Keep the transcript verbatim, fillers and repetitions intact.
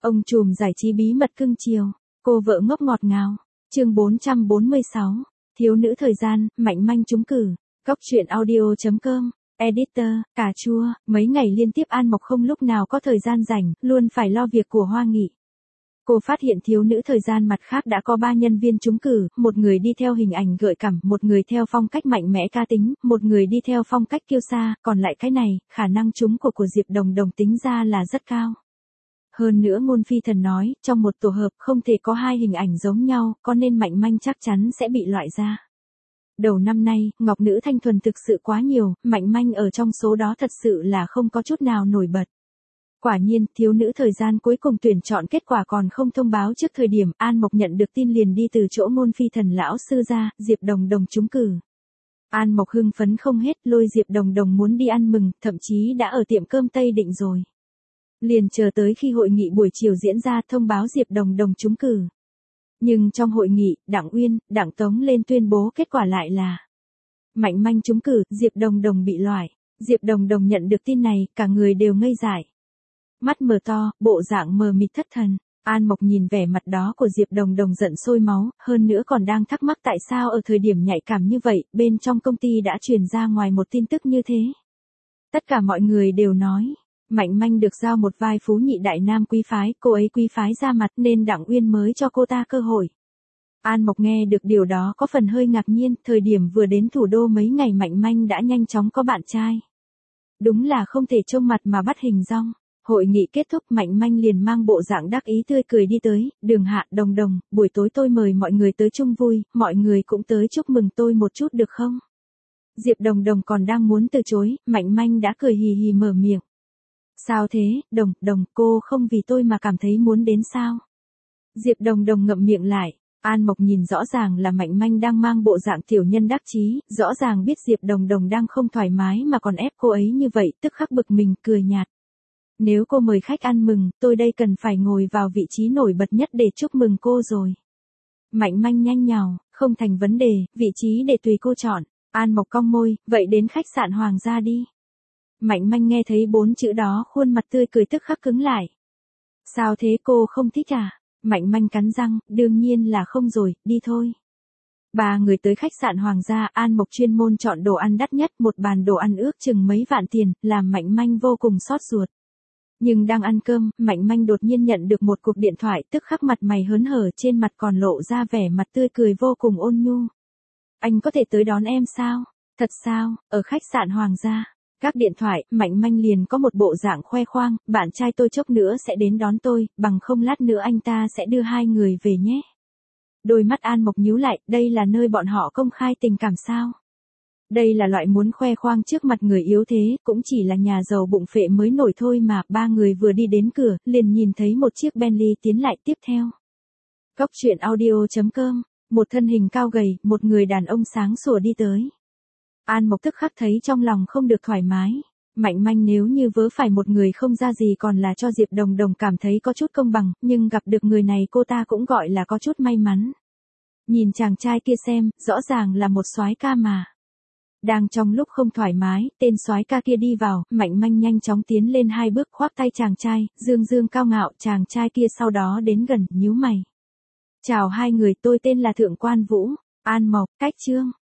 Ông trùm giải trí bí mật cưng chiều, cô vợ ngốc ngọt ngào. Chương bốn trăm bốn mươi sáu, thiếu nữ thời gian, Mạnh Manh trúng cử. Góc truyện audio chấm com. Editor, cà chua, mấy ngày liên tiếp An Mộc không lúc nào có thời gian rảnh, luôn phải lo việc của Hoa Nghị. Cô phát hiện thiếu nữ thời gian mặt khác đã có ba nhân viên trúng cử, một người đi theo hình ảnh gợi cảm, một người theo phong cách mạnh mẽ cá tính, một người đi theo phong cách kiêu sa, còn lại cái này, khả năng trúng của của Diệp Đồng Đồng tính ra là rất cao. Hơn nữa ngôn phi thần nói, trong một tổ hợp không thể có hai hình ảnh giống nhau, có nên Mạnh Manh chắc chắn sẽ bị loại ra. Đầu năm nay, ngọc nữ thanh thuần thực sự quá nhiều, Mạnh Manh ở trong số đó thật sự là không có chút nào nổi bật. Quả nhiên, thiếu nữ thời gian cuối cùng tuyển chọn kết quả còn không thông báo trước thời điểm, An Mộc nhận được tin liền đi từ chỗ ngôn phi thần lão sư ra, Diệp Đồng Đồng trúng cử. An Mộc hưng phấn không hết, lôi Diệp Đồng Đồng muốn đi ăn mừng, thậm chí đã ở tiệm cơm Tây Định rồi. Liền chờ tới khi hội nghị buổi chiều diễn ra thông báo Diệp Đồng Đồng trúng cử. Nhưng trong hội nghị, Đặng Uyên, Đặng Tống lên tuyên bố kết quả lại là Mạnh Manh trúng cử, Diệp Đồng Đồng bị loại. Diệp Đồng Đồng nhận được tin này, cả người đều ngây dại. Mắt mở to, bộ dạng mờ mịt thất thần. An Mộc nhìn vẻ mặt đó của Diệp Đồng Đồng giận sôi máu, hơn nữa còn đang thắc mắc tại sao ở thời điểm nhạy cảm như vậy, bên trong công ty đã truyền ra ngoài một tin tức như thế. Tất cả mọi người đều nói, Mạnh Manh được giao một vai phú nhị đại nam quý phái, cô ấy quý phái ra mặt nên Đặng Uyên mới cho cô ta cơ hội. An Mộc nghe được điều đó có phần hơi ngạc nhiên, thời điểm vừa đến thủ đô mấy ngày Mạnh Manh đã nhanh chóng có bạn trai. Đúng là không thể trông mặt mà bắt hình dong. Hội nghị kết thúc, Mạnh Manh liền mang bộ dạng đắc ý tươi cười đi tới, Đường Hạ, Đồng Đồng, buổi tối tôi mời mọi người tới chung vui, mọi người cũng tới chúc mừng tôi một chút được không? Diệp Đồng Đồng còn đang muốn từ chối, Mạnh Manh đã cười hì hì mở miệng. Sao thế, Đồng, Đồng, cô không vì tôi mà cảm thấy muốn đến sao? Diệp Đồng Đồng ngậm miệng lại, An Mộc nhìn rõ ràng là Mạnh Manh đang mang bộ dạng tiểu nhân đắc chí, rõ ràng biết Diệp Đồng Đồng đang không thoải mái mà còn ép cô ấy như vậy, tức khắc bực mình, cười nhạt. Nếu cô mời khách ăn mừng, tôi đây cần phải ngồi vào vị trí nổi bật nhất để chúc mừng cô rồi. Mạnh Manh nhanh nhào, không thành vấn đề, vị trí để tùy cô chọn. An Mộc cong môi, vậy đến khách sạn Hoàng gia đi. Mạnh Manh nghe thấy bốn chữ đó, khuôn mặt tươi cười tức khắc cứng lại. Sao thế, cô không thích à? Mạnh Manh cắn răng, đương nhiên là không rồi, đi thôi. Ba người tới khách sạn Hoàng gia, An Mộc chuyên môn chọn đồ ăn đắt nhất, một bàn đồ ăn ước chừng mấy vạn tiền, làm Mạnh Manh vô cùng xót ruột. Nhưng đang ăn cơm, Mạnh Manh đột nhiên nhận được một cuộc điện thoại, tức khắc mặt mày hớn hở, trên mặt còn lộ ra vẻ mặt tươi cười vô cùng ôn nhu. Anh có thể tới đón em sao? Thật sao? Ở khách sạn Hoàng gia. Các điện thoại, Mạnh Manh liền có một bộ dạng khoe khoang, bạn trai tôi chốc nữa sẽ đến đón tôi, bằng không lát nữa anh ta sẽ đưa hai người về nhé. Đôi mắt An Mộc nhíu lại, đây là nơi bọn họ công khai tình cảm sao? Đây là loại muốn khoe khoang trước mặt người yếu thế, cũng chỉ là nhà giàu bụng phệ mới nổi thôi mà. Ba người vừa đi đến cửa, liền nhìn thấy một chiếc Bentley tiến lại tiếp theo. Góc truyện audio chấm com, một thân hình cao gầy, một người đàn ông sáng sủa đi tới. An Mộc tức khắc thấy trong lòng không được thoải mái. Mạnh Manh nếu như vớ phải một người không ra gì còn là cho Diệp Đồng Đồng cảm thấy có chút công bằng, nhưng gặp được người này cô ta cũng gọi là có chút may mắn. Nhìn chàng trai kia xem, rõ ràng là một soái ca mà. Đang trong lúc không thoải mái, tên soái ca kia đi vào, Mạnh Manh nhanh chóng tiến lên hai bước khoác tay chàng trai, dương dương cao ngạo, chàng trai kia sau đó đến gần, nhíu mày. Chào hai người, tôi tên là Thượng Quan Vũ, An Mộc, cách chương.